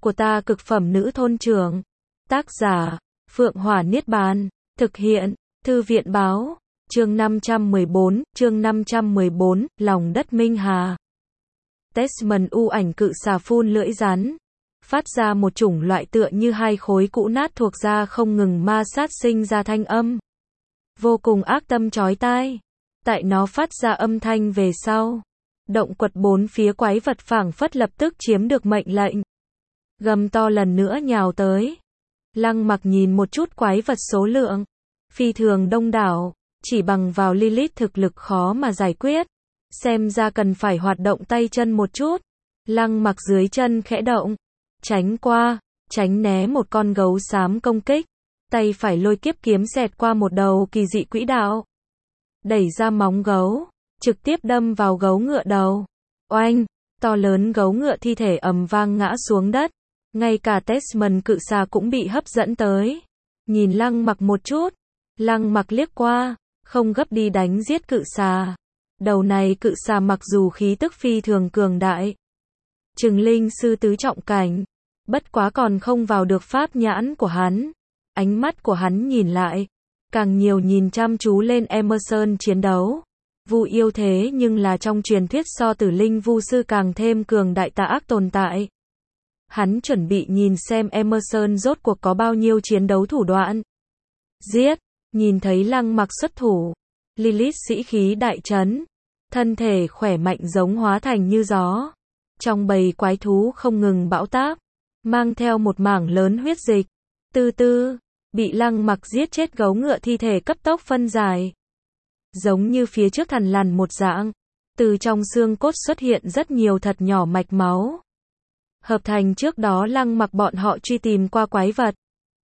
của ta cực phẩm nữ thôn trưởng. Tác giả, Phượng Hỏa Niết Bàn. Thực hiện, Thư viện báo. Chương 514, lòng đất Minh Hà. Desmond u ảnh cự xà phun lưỡi rắn, phát ra một chủng loại tựa như hai khối cũ nát thuộc da không ngừng ma sát sinh ra thanh âm. Vô cùng ác tâm chói tai. Tại nó phát ra âm thanh về sau, động quật bốn phía quái vật phảng phất lập tức chiếm được mệnh lệnh. Gầm to lần nữa nhào tới. Lăng Mặc nhìn một chút quái vật số lượng phi thường đông đảo, chỉ bằng vào Lilith thực lực khó mà giải quyết. Xem ra cần phải hoạt động tay chân một chút. Lăng Mặc dưới chân khẽ động, tránh qua, tránh né một con gấu xám công kích. Tay phải lôi kiếp kiếm xẹt qua một đầu kỳ dị quỹ đạo, đẩy ra móng gấu, trực tiếp đâm vào gấu ngựa đầu. Oanh, to lớn gấu ngựa thi thể ầm vang ngã xuống đất. Ngay cả Desmond cự xà cũng bị hấp dẫn tới. Nhìn Lăng Mặc một chút, Lăng Mặc liếc qua, không gấp đi đánh giết cự xà. Đầu này cự xà mặc dù khí tức phi thường cường đại, chừng linh sư tứ trọng cảnh, bất quá còn không vào được pháp nhãn của hắn. Ánh mắt của hắn nhìn lại, càng nhiều nhìn chăm chú lên Emerson chiến đấu. Vu yêu thế nhưng là trong truyền thuyết so tử linh vu sư càng thêm cường đại tà ác tồn tại. Hắn chuẩn bị nhìn xem Emerson rốt cuộc có bao nhiêu chiến đấu thủ đoạn. Giết, nhìn thấy Lăng Mặc xuất thủ, Lilith sĩ khí đại chấn, thân thể khỏe mạnh giống hóa thành như gió. Trong bầy quái thú không ngừng bão táp, mang theo một mảng lớn huyết dịch. Từ từ, bị Lăng Mặc giết chết gấu ngựa thi thể cấp tốc phân giải. Giống như phía trước thằn lằn một dạng, từ trong xương cốt xuất hiện rất nhiều thật nhỏ mạch máu. Hợp thành trước đó Lăng Mặc bọn họ truy tìm qua quái vật.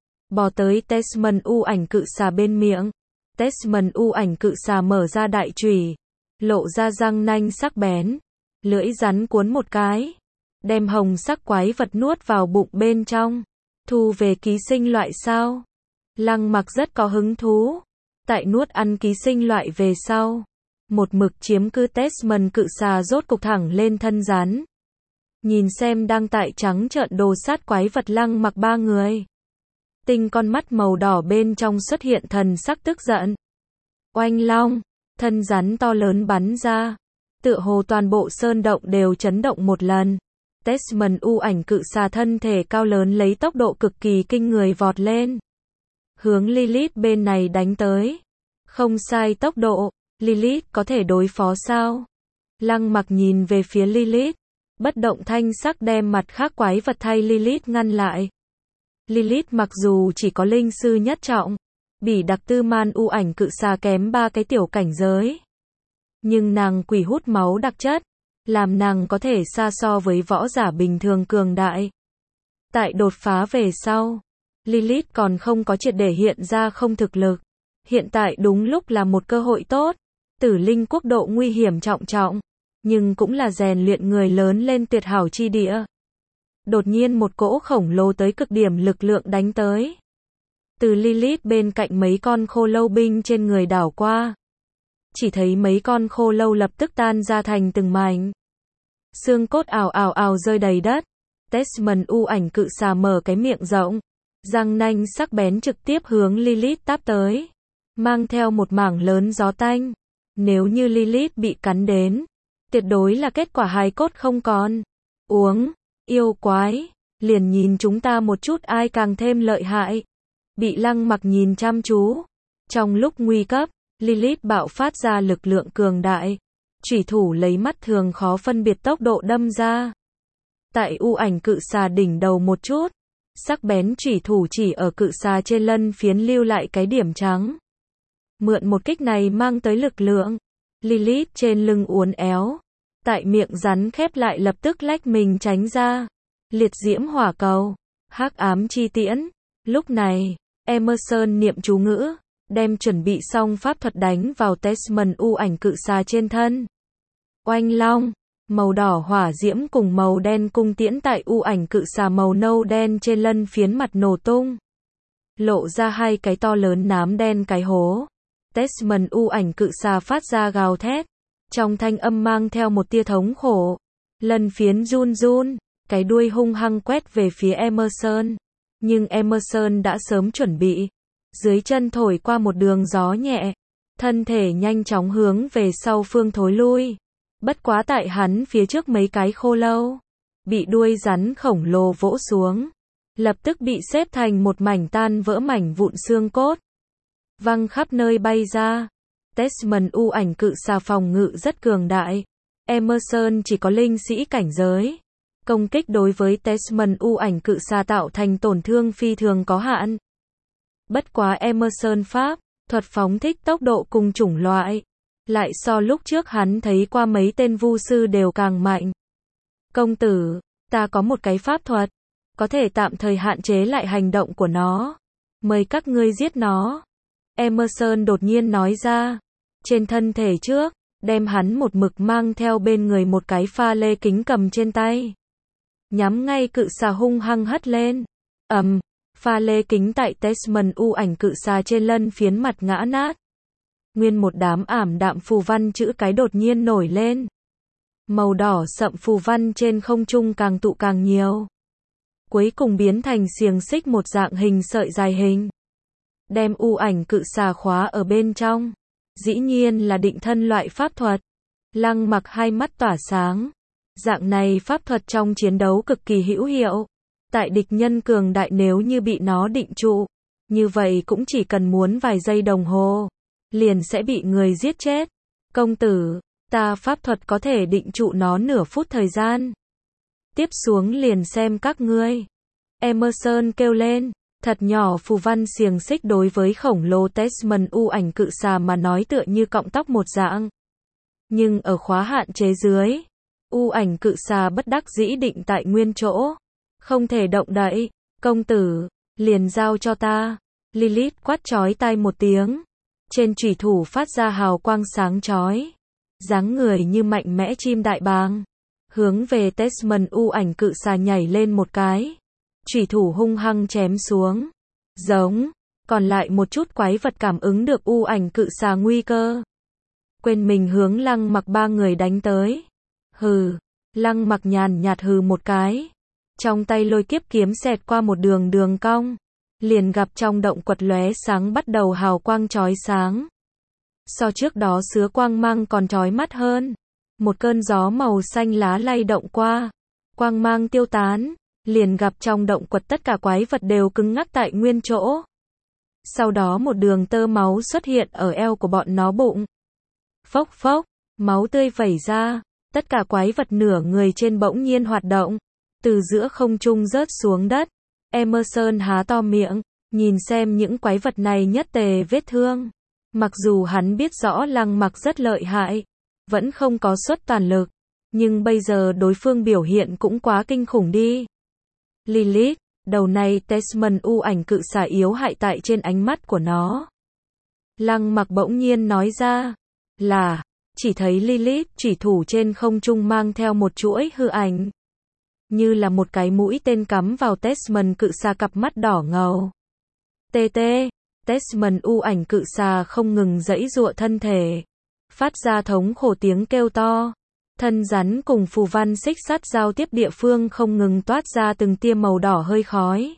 Bò tới Desmond u ảnh cự xà bên miệng. Desmond u ảnh cự xà mở ra đại chùy, lộ ra răng nanh sắc bén. Lưỡi rắn cuốn một cái, đem hồng sắc quái vật nuốt vào bụng bên trong. Thu về ký sinh loại sao? Lăng Mặc rất có hứng thú. Tại nuốt ăn ký sinh loại về sau, một mực chiếm cứ Desmond cự xà rốt cục thẳng lên thân rắn. Nhìn xem đang tại trắng trợn đồ sát quái vật Lăng Mặc ba người. Tinh con mắt màu đỏ bên trong xuất hiện thần sắc tức giận. Oanh long, thân rắn to lớn bắn ra. Tựa hồ toàn bộ sơn động đều chấn động một lần. Desmond u ảnh cự xà thân thể cao lớn lấy tốc độ cực kỳ kinh người vọt lên, hướng Lilith bên này đánh tới. Không sai tốc độ, Lilith có thể đối phó sao? Lăng Mặc nhìn về phía Lilith, bất động thanh sắc đem mặt khác quái vật thay Lilith ngăn lại. Lilith mặc dù chỉ có linh sư nhất trọng, bỉ đặc tư man u ảnh cự xà kém 3 cái tiểu cảnh giới. Nhưng nàng quỷ hút máu đặc chất, làm nàng có thể xa so với võ giả bình thường cường đại. Tại đột phá về sau, Lilith còn không có triệt để hiện ra không thực lực. Hiện tại đúng lúc là một cơ hội tốt. Tử linh quốc độ nguy hiểm trọng trọng, nhưng cũng là rèn luyện người lớn lên tuyệt hảo chi địa. Đột nhiên một cỗ khổng lồ tới cực điểm lực lượng đánh tới. Từ Lilith bên cạnh mấy con khô lâu binh trên người đảo qua. Chỉ thấy mấy con khô lâu lập tức tan ra thành từng mảnh. Xương cốt ào ào ào rơi đầy đất. Desmond u ảnh cự xà mở cái miệng rộng, răng nanh sắc bén trực tiếp hướng Lilith táp tới, mang theo một mảng lớn gió tanh. Nếu như Lilith bị cắn đến, tuyệt đối là kết quả hài cốt không còn. Uống, yêu quái, liền nhìn chúng ta một chút ai càng thêm lợi hại. Bị Lăng Mặc nhìn chăm chú. Trong lúc nguy cấp, Lilith bạo phát ra lực lượng cường đại. Chủy thủ lấy mắt thường khó phân biệt tốc độ đâm ra. Tại u ảnh cự xà đỉnh đầu một chút, sắc bén chủy thủ chỉ ở cự xà trên lân phiến lưu lại cái điểm trắng. Mượn một kích này mang tới lực lượng, Lilith trên lưng uốn éo. Tại miệng rắn khép lại lập tức lách mình tránh ra. Liệt diễm hỏa cầu, hắc ám chi tiễn. Lúc này, Emerson niệm chú ngữ, đem chuẩn bị xong pháp thuật đánh vào Desmond u ảnh cự xà trên thân. Oanh long, màu đỏ hỏa diễm cùng màu đen cung tiễn tại u ảnh cự xà màu nâu đen trên lân phiến mặt nổ tung. Lộ ra hai cái to lớn nám đen cái hố. Desmond u ảnh cự xà phát ra gào thét. Trong thanh âm mang theo một tia thống khổ. Lân phiến run run, cái đuôi hung hăng quét về phía Emerson. Nhưng Emerson đã sớm chuẩn bị. Dưới chân thổi qua một đường gió nhẹ. Thân thể nhanh chóng hướng về sau phương thối lui. Bất quá tại hắn phía trước mấy cái khô lâu. Bị đuôi rắn khổng lồ vỗ xuống. Lập tức bị xếp thành một mảnh tan vỡ mảnh vụn xương cốt. Văng khắp nơi bay ra. Desmond U ảnh cự xà phòng ngự rất cường đại. Emerson chỉ có linh sĩ cảnh giới. Công kích đối với Desmond U ảnh cự xà tạo thành tổn thương phi thường có hạn. Bất quá Emerson pháp, thuật phóng thích tốc độ cùng chủng loại. Lại so lúc trước hắn thấy qua mấy tên vu sư đều càng mạnh. Công tử, ta có một cái pháp thuật. Có thể tạm thời hạn chế lại hành động của nó. Mời các ngươi giết nó. Emerson đột nhiên nói ra. Trên thân thể trước, đem hắn một mực mang theo bên người một cái pha lê kính cầm trên tay. Nhắm ngay cự xà hung hăng hất lên. Pha lê kính tại Desmond U ảnh cự xà trên lân phiến mặt ngã nát. Nguyên một đám ảm đạm phù văn chữ cái đột nhiên nổi lên. Màu đỏ sậm phù văn trên không trung càng tụ càng nhiều. Cuối cùng biến thành xiềng xích một dạng hình sợi dài hình. Đem U ảnh cự xà khóa ở bên trong. Dĩ nhiên là định thân loại pháp thuật. Lăng Mặc hai mắt tỏa sáng. Dạng này pháp thuật trong chiến đấu cực kỳ hữu hiệu. Tại địch nhân cường đại nếu như bị nó định trụ. Như vậy cũng chỉ cần muốn vài giây đồng hồ. Liền sẽ bị người giết chết. Công tử, ta pháp thuật có thể định trụ nó nửa phút thời gian. Tiếp xuống liền xem các ngươi. Emerson kêu lên. Thật nhỏ phù văn xiềng xích đối với khổng lồ Desmond U ảnh cự xà mà nói tựa như cọng tóc một dạng. Nhưng ở khóa hạn chế dưới, U ảnh cự xà bất đắc dĩ định tại nguyên chỗ. Không thể động đậy. Công tử, liền giao cho ta. Lilith quát chói tai một tiếng. Trên chủy thủ phát ra hào quang sáng chói. Dáng người như mạnh mẽ chim đại bàng. Hướng về Desmond U ảnh cự xà nhảy lên một cái. Chủy thủ hung hăng chém xuống. Giống. Còn lại một chút quái vật cảm ứng được U ảnh cự xà nguy cơ. Quên mình hướng Lăng Mặc ba người đánh tới. Hừ. Lăng Mặc nhàn nhạt hừ một cái. Trong tay lôi kiếp kiếm xẹt qua một đường cong. Liền gặp trong động quật lóe sáng bắt đầu hào quang chói sáng. So trước đó sứa quang mang còn chói mắt hơn. Một cơn gió màu xanh lá lay động qua. Quang mang tiêu tán. Liền gặp trong động quật tất cả quái vật đều cứng ngắc tại nguyên chỗ. Sau đó một đường tơ máu xuất hiện ở eo của bọn nó bụng. Phốc phốc, máu tươi vẩy ra. Tất cả quái vật nửa người trên bỗng nhiên hoạt động. Từ giữa không trung rớt xuống đất. Emerson há to miệng, nhìn xem những quái vật này nhất tề vết thương. Mặc dù hắn biết rõ Lăng Mặc rất lợi hại, vẫn không có xuất toàn lực. Nhưng bây giờ đối phương biểu hiện cũng quá kinh khủng đi. Lilith, đầu này Desmond U ảnh cự xà yếu hại tại trên ánh mắt của nó. Lăng Mặc bỗng nhiên nói ra, là, chỉ thấy Lilith chỉ thủ trên không trung mang theo một chuỗi hư ảnh. Như là một cái mũi tên cắm vào Desmond cự xà cặp mắt đỏ ngầu. TT, Desmond U ảnh cự xà không ngừng giãy giụa thân thể. Phát ra thống khổ tiếng kêu to. Thân rắn cùng phù văn xích sắt giao tiếp địa phương không ngừng toát ra từng tia màu đỏ hơi khói.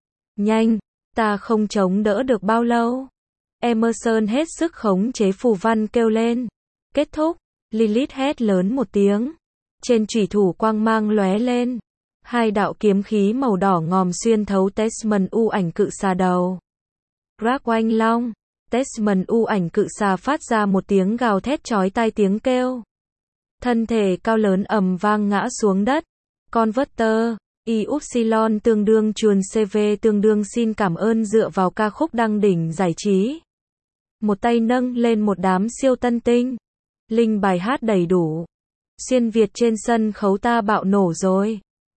Nhanh, ta không chống đỡ được bao lâu. Emerson hết sức khống chế phù văn kêu lên. Kết thúc, Lilith hét lớn một tiếng. Trên chủy thủ quang mang lóe lên. Hai đạo kiếm khí màu đỏ ngòm xuyên thấu Desmond U ảnh cự xà đầu. Rác oanh long. Desmond U ảnh cự xà phát ra một tiếng gào thét chói tai tiếng kêu. Thân thể cao lớn ầm vang ngã xuống đất. Converter, Y-Upsilon tương đương chuồn CV tương đương xin cảm ơn dựa vào ca khúc đăng đỉnh giải trí. Một tay nâng lên một đám siêu tân tinh. Linh bài hát đầy đủ. Xuyên Việt trên sân khấu ta bạo nổ rồi.